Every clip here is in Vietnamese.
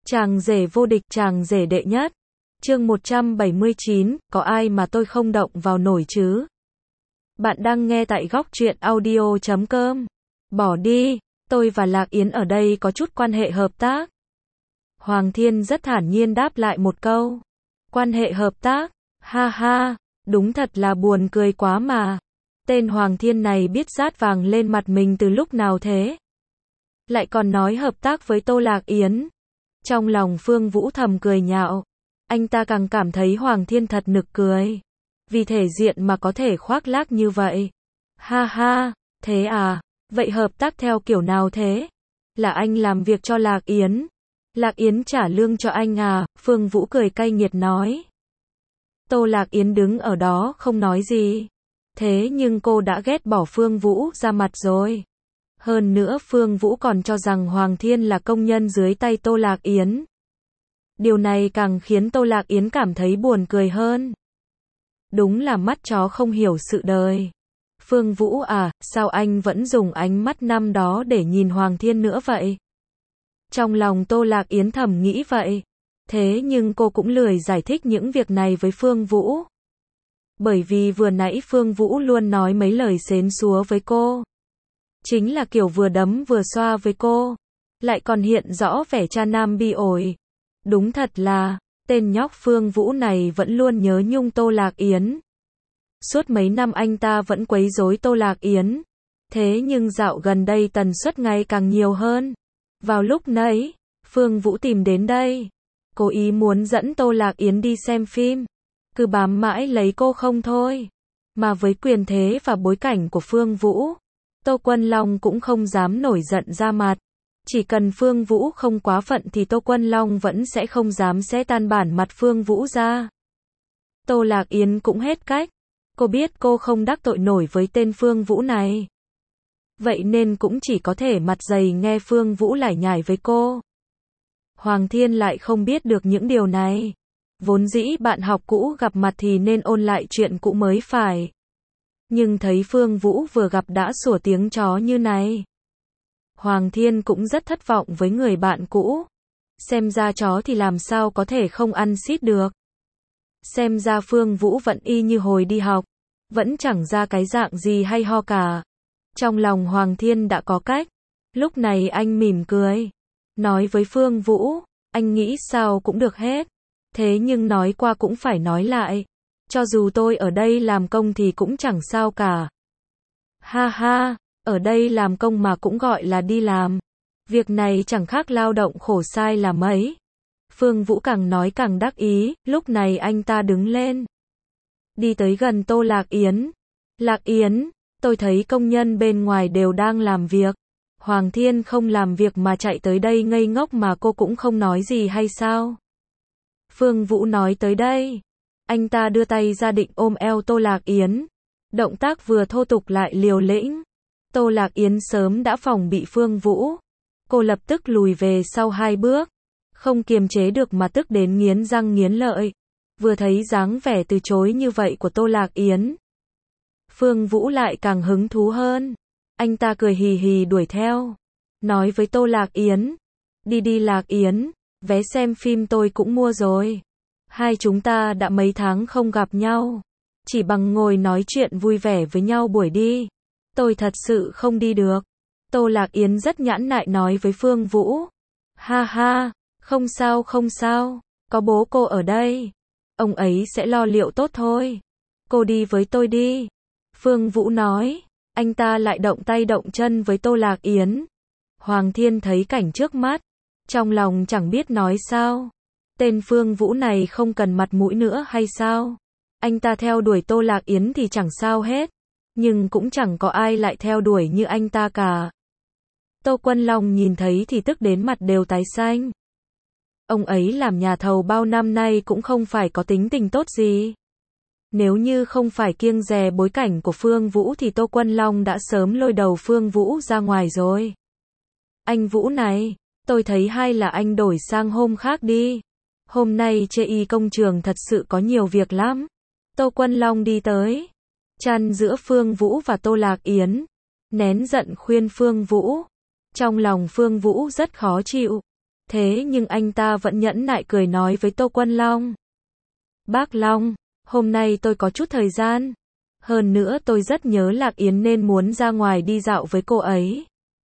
Chàng rể vô địch, chàng rể đệ nhất. Chương 179, có ai mà tôi không động vào nổi chứ? Bạn đang nghe tại góc truyện audio.com. Bỏ đi, tôi và Lạc Yến ở đây có chút quan hệ hợp tác. Hoàng Thiên rất thản nhiên đáp lại một câu. Quan hệ hợp tác? Ha ha, đúng thật là buồn cười quá mà. Tên Hoàng Thiên này biết dát vàng lên mặt mình từ lúc nào thế? Lại còn nói hợp tác với Tô Lạc Yến. Trong lòng Phương Vũ thầm cười nhạo. Anh ta càng cảm thấy Hoàng Thiên thật nực cười. Vì thể diện mà có thể khoác lác như vậy. Ha ha, thế à, vậy hợp tác theo kiểu nào thế? Là anh làm việc cho Lạc Yến. Lạc Yến trả lương cho anh à? Phương Vũ cười cay nghiệt nói. Tô Lạc Yến đứng ở đó không nói gì. Thế nhưng cô đã ghét bỏ Phương Vũ ra mặt rồi. Hơn nữa Phương Vũ còn cho rằng Hoàng Thiên là công nhân dưới tay Tô Lạc Yến. Điều này càng khiến Tô Lạc Yến cảm thấy buồn cười hơn. Đúng là mắt chó không hiểu sự đời. Phương Vũ à, sao anh vẫn dùng ánh mắt năm đó để nhìn Hoàng Thiên nữa vậy? Trong lòng Tô Lạc Yến thầm nghĩ vậy. Thế nhưng cô cũng lười giải thích những việc này với Phương Vũ. Bởi vì vừa nãy Phương Vũ luôn nói mấy lời xến xúa với cô. Chính là kiểu vừa đấm vừa xoa với cô. Lại còn hiện rõ vẻ cha nam bi ổi. Đúng thật là, tên nhóc Phương Vũ này vẫn luôn nhớ nhung Tô Lạc Yến. Suốt mấy năm anh ta vẫn quấy rối Tô Lạc Yến. Thế nhưng dạo gần đây tần suất ngày càng nhiều hơn. Vào lúc nãy, Phương Vũ tìm đến đây. Cố ý muốn dẫn Tô Lạc Yến đi xem phim. Cứ bám mãi lấy cô không thôi. Mà với quyền thế và bối cảnh của Phương Vũ, Tô Quân Long cũng không dám nổi giận ra mặt. Chỉ cần Phương Vũ không quá phận thì Tô Quân Long vẫn sẽ không dám xé tan bản mặt Phương Vũ ra. Tô Lạc Yến cũng hết cách. Cô biết cô không đắc tội nổi với tên Phương Vũ này. Vậy nên cũng chỉ có thể mặt dày nghe Phương Vũ lải nhải với cô. Hoàng Thiên lại không biết được những điều này. Vốn dĩ bạn học cũ gặp mặt thì nên ôn lại chuyện cũ mới phải. Nhưng thấy Phương Vũ vừa gặp đã sủa tiếng chó như này. Hoàng Thiên cũng rất thất vọng với người bạn cũ. Xem ra chó thì làm sao có thể không ăn xít được. Xem ra Phương Vũ vẫn y như hồi đi học. Vẫn chẳng ra cái dạng gì hay ho cả. Trong lòng Hoàng Thiên đã có cách. Lúc này anh mỉm cười. Nói với Phương Vũ, anh nghĩ sao cũng được hết. Thế nhưng nói qua cũng phải nói lại. Cho dù tôi ở đây làm công thì cũng chẳng sao cả. Ha ha, ở đây làm công mà cũng gọi là đi làm. Việc này chẳng khác lao động khổ sai là mấy. Phương Vũ càng nói càng đắc ý, lúc này anh ta đứng lên. Đi tới gần Tô Lạc Yến. Lạc Yến, tôi thấy công nhân bên ngoài đều đang làm việc. Hoàng Thiên không làm việc mà chạy tới đây ngây ngốc mà cô cũng không nói gì hay sao? Phương Vũ nói tới đây. Anh ta đưa tay ra định ôm eo Tô Lạc Yến. Động tác vừa thô tục lại liều lĩnh. Tô Lạc Yến sớm đã phòng bị Phương Vũ. Cô lập tức lùi về sau 2 bước. Không kiềm chế được mà tức đến nghiến răng nghiến lợi. Vừa thấy dáng vẻ từ chối như vậy của Tô Lạc Yến. Phương Vũ lại càng hứng thú hơn. Anh ta cười hì hì đuổi theo. Nói với Tô Lạc Yến. Đi đi Lạc Yến, vé xem phim tôi cũng mua rồi. Hai chúng ta đã mấy tháng không gặp nhau. Chỉ bằng ngồi nói chuyện vui vẻ với nhau buổi đi. Tôi thật sự không đi được. Tô Lạc Yến rất nhãn nại nói với Phương Vũ. Ha ha, không sao không sao. Có bố cô ở đây. Ông ấy sẽ lo liệu tốt thôi. Cô đi với tôi đi. Phương Vũ nói. Anh ta lại động tay động chân với Tô Lạc Yến. Hoàng Thiên thấy cảnh trước mắt. Trong lòng chẳng biết nói sao. Tên Phương Vũ này không cần mặt mũi nữa hay sao? Anh ta theo đuổi Tô Lạc Yến thì chẳng sao hết. Nhưng cũng chẳng có ai lại theo đuổi như anh ta cả. Tô Quân Long nhìn thấy thì tức đến mặt đều tái xanh. Ông ấy làm nhà thầu bao năm nay cũng không phải có tính tình tốt gì. Nếu như không phải kiêng dè bối cảnh của Phương Vũ thì Tô Quân Long đã sớm lôi đầu Phương Vũ ra ngoài rồi. Anh Vũ này, tôi thấy hay là anh đổi sang hôm khác đi. Hôm nay chê y công trường thật sự có nhiều việc lắm. Tô Quân Long đi tới. Chăn giữa Phương Vũ và Tô Lạc Yến. Nén giận khuyên Phương Vũ. Trong lòng Phương Vũ rất khó chịu. Thế nhưng anh ta vẫn nhẫn nại cười nói với Tô Quân Long. Bác Long, hôm nay tôi có chút thời gian. Hơn nữa tôi rất nhớ Lạc Yến nên muốn ra ngoài đi dạo với cô ấy.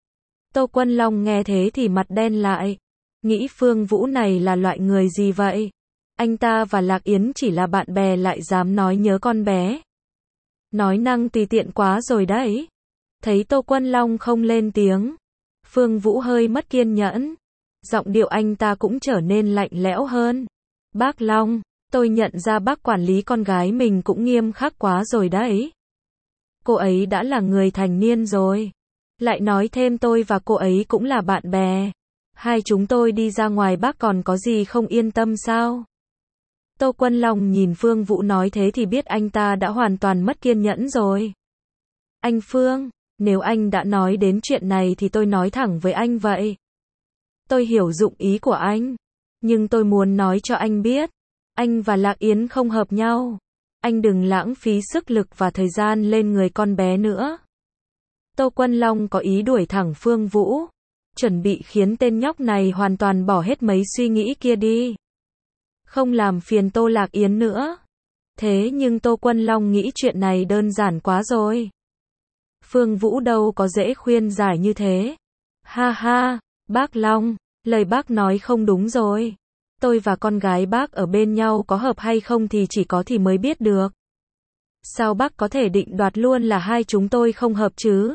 Tô Quân Long nghe thế thì mặt đen lại. Nghĩ Phương Vũ này là loại người gì vậy? Anh ta và Lạc Yến chỉ là bạn bè lại dám nói nhớ con bé. Nói năng tùy tiện quá rồi đấy. Thấy Tô Quân Long không lên tiếng, Phương Vũ hơi mất kiên nhẫn. Giọng điệu anh ta cũng trở nên lạnh lẽo hơn. Bác Long, tôi nhận ra bác quản lý con gái mình cũng nghiêm khắc quá rồi đấy. Cô ấy đã là người thành niên rồi. Lại nói thêm tôi và cô ấy cũng là bạn bè. Hai chúng tôi đi ra ngoài bác còn có gì không yên tâm sao? Tô Quân Long nhìn Phương Vũ nói thế thì biết anh ta đã hoàn toàn mất kiên nhẫn rồi. Anh Phương, nếu anh đã nói đến chuyện này thì tôi nói thẳng với anh vậy. Tôi hiểu dụng ý của anh. Nhưng tôi muốn nói cho anh biết. Anh và Lạc Yến không hợp nhau. Anh đừng lãng phí sức lực và thời gian lên người con bé nữa. Tô Quân Long có ý đuổi thẳng Phương Vũ. Chuẩn bị khiến tên nhóc này hoàn toàn bỏ hết mấy suy nghĩ kia đi. Không làm phiền Tô Lạc Yến nữa. Thế nhưng Tô Quân Long nghĩ chuyện này đơn giản quá rồi. Phương Vũ đâu có dễ khuyên giải như thế. Ha ha, bác Long, lời bác nói không đúng rồi. Tôi và con gái bác ở bên nhau có hợp hay không thì chỉ có thì mới biết được. Sao bác có thể định đoạt luôn là hai chúng tôi không hợp chứ?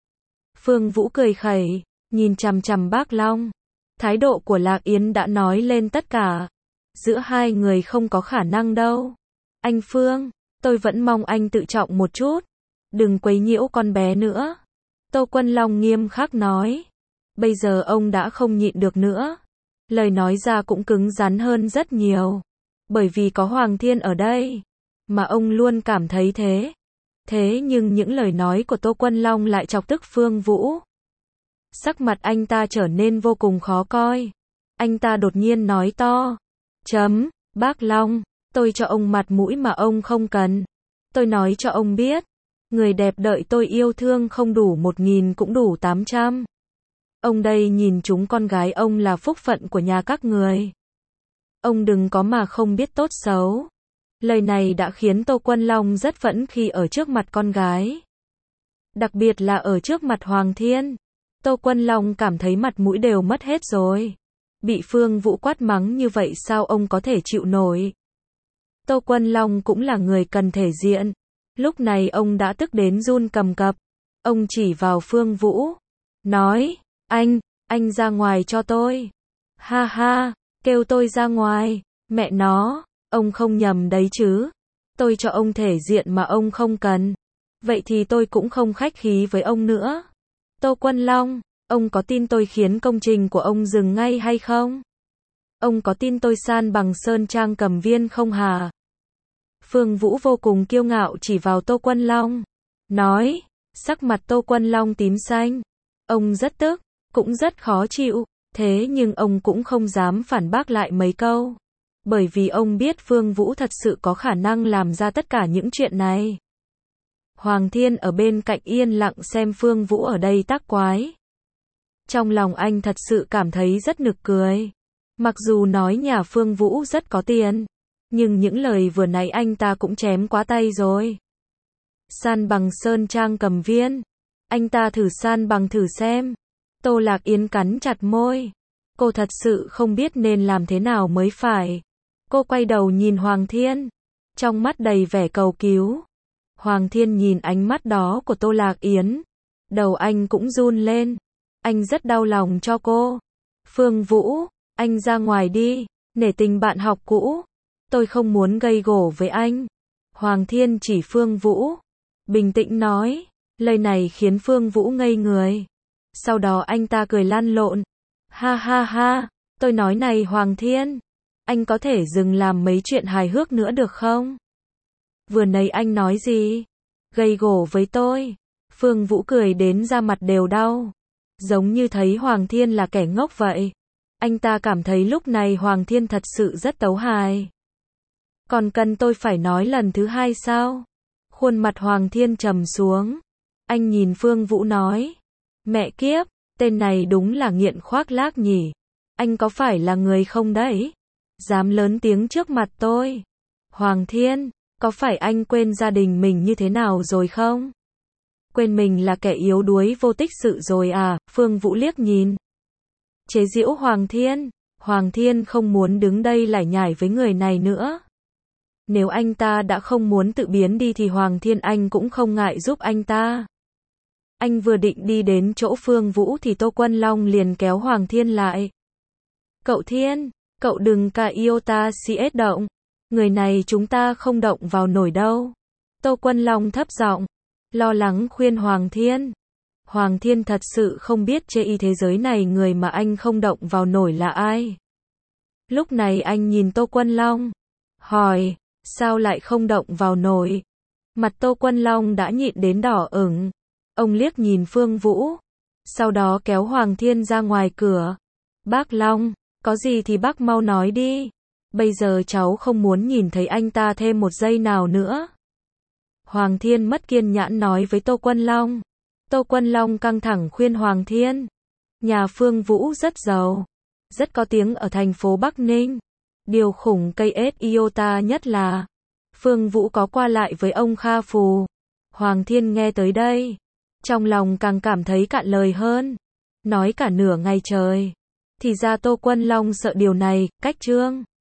Phương Vũ cười khẩy, nhìn chằm chằm bác Long. Thái độ của Lạc Yến đã nói lên tất cả. Giữa hai người không có khả năng đâu. Anh Phương, tôi vẫn mong anh tự trọng một chút. Đừng quấy nhiễu con bé nữa. Tô Quân Long nghiêm khắc nói. Bây giờ ông đã không nhịn được nữa. Lời nói ra cũng cứng rắn hơn rất nhiều. Bởi vì có Hoàng Thiên ở đây. Mà ông luôn cảm thấy thế. Thế nhưng những lời nói của Tô Quân Long lại chọc tức Phương Vũ. Sắc mặt anh ta trở nên vô cùng khó coi. Anh ta đột nhiên nói to. Bác Long, tôi cho ông mặt mũi mà ông không cần. Tôi nói cho ông biết. Người đẹp đợi tôi yêu thương không đủ 1.000 cũng đủ 800. Ông đây nhìn chúng con gái ông là phúc phận của nhà các người. Ông đừng có mà không biết tốt xấu. Lời này đã khiến Tô Quân Long rất phẫn khi ở trước mặt con gái. Đặc biệt là ở trước mặt Hoàng Thiên. Tô Quân Long cảm thấy mặt mũi đều mất hết rồi. Bị Phương Vũ quát mắng như vậy sao ông có thể chịu nổi. Tô Quân Long cũng là người cần thể diện. Lúc này ông đã tức đến run cầm cập. Ông chỉ vào Phương Vũ. Nói, anh ra ngoài cho tôi. Ha ha, kêu tôi ra ngoài. Mẹ nó, ông không nhầm đấy chứ. Tôi cho ông thể diện mà ông không cần. Vậy thì tôi cũng không khách khí với ông nữa. Tô Quân Long, ông có tin tôi khiến công trình của ông dừng ngay hay không? Ông có tin tôi san bằng Sơn Trang Cầm Viên không hả? Phương Vũ vô cùng kiêu ngạo chỉ vào Tô Quân Long. Nói, sắc mặt Tô Quân Long tím xanh. Ông rất tức, cũng rất khó chịu. Thế nhưng ông cũng không dám phản bác lại mấy câu. Bởi vì ông biết Phương Vũ thật sự có khả năng làm ra tất cả những chuyện này. Hoàng Thiên ở bên cạnh yên lặng xem Phương Vũ ở đây tác quái. Trong lòng anh thật sự cảm thấy rất nực cười. Mặc dù nói nhà Phương Vũ rất có tiền. Nhưng những lời vừa nãy anh ta cũng chém quá tay rồi. San bằng Sơn Trang Cầm Viên. Anh ta thử san bằng thử xem. Tô Lạc Yến cắn chặt môi. Cô thật sự không biết nên làm thế nào mới phải. Cô quay đầu nhìn Hoàng Thiên. Trong mắt đầy vẻ cầu cứu. Hoàng Thiên nhìn ánh mắt đó của Tô Lạc Yến. Đầu anh cũng run lên. Anh rất đau lòng cho cô. Phương Vũ, anh ra ngoài đi. Nể tình bạn học cũ. Tôi không muốn gây gổ với anh. Hoàng Thiên chỉ Phương Vũ. Bình tĩnh nói. Lời này khiến Phương Vũ ngây người. Sau đó anh ta cười lăn lộn. Ha ha ha. Tôi nói này Hoàng Thiên. Anh có thể dừng làm mấy chuyện hài hước nữa được không? Vừa nãy anh nói gì? Gây gổ với tôi. Phương Vũ cười đến da mặt đều đau. Giống như thấy Hoàng Thiên là kẻ ngốc vậy. Anh ta cảm thấy lúc này Hoàng Thiên thật sự rất tấu hài. Còn cần tôi phải nói lần thứ hai sao? Khuôn mặt Hoàng Thiên trầm xuống. Anh nhìn Phương Vũ nói. Mẹ kiếp, tên này đúng là nghiện khoác lác nhỉ. Anh có phải là người không đấy? Dám lớn tiếng trước mặt tôi. Hoàng Thiên, có phải anh quên gia đình mình như thế nào rồi không? Quên mình là kẻ yếu đuối vô tích sự rồi à? Phương Vũ liếc nhìn. Chế giễu Hoàng Thiên. Hoàng Thiên không muốn đứng đây lải nhải với người này nữa. Nếu anh ta đã không muốn tự biến đi thì Hoàng Thiên anh cũng không ngại giúp anh ta. Anh vừa định đi đến chỗ Phương Vũ thì Tô Quân Long liền kéo Hoàng Thiên lại. Cậu Thiên, cậu đừng cả iota CS động. Người này chúng ta không động vào nổi đâu. Tô Quân Long thấp giọng, lo lắng khuyên Hoàng Thiên. Hoàng Thiên thật sự không biết trên thế giới này người mà anh không động vào nổi là ai. Lúc này anh nhìn Tô Quân Long, hỏi, sao lại không động vào nổi? Mặt Tô Quân Long đã nhịn đến đỏ ửng. Ông liếc nhìn Phương Vũ, sau đó kéo Hoàng Thiên ra ngoài cửa. Bác Long, có gì thì bác mau nói đi. Bây giờ cháu không muốn nhìn thấy anh ta thêm một giây nào nữa. Hoàng Thiên mất kiên nhẫn nói với Tô Quân Long. Tô Quân Long căng thẳng khuyên Hoàng Thiên. Nhà Phương Vũ rất giàu, rất có tiếng ở thành phố Bắc Ninh. Điều khủng cây ết iota nhất là Phương Vũ có qua lại với ông Kha Phù. Hoàng Thiên nghe tới đây, trong lòng càng cảm thấy cạn lời hơn. Nói cả nửa ngày trời. Thì ra Tô Quân Long sợ điều này, cách Trương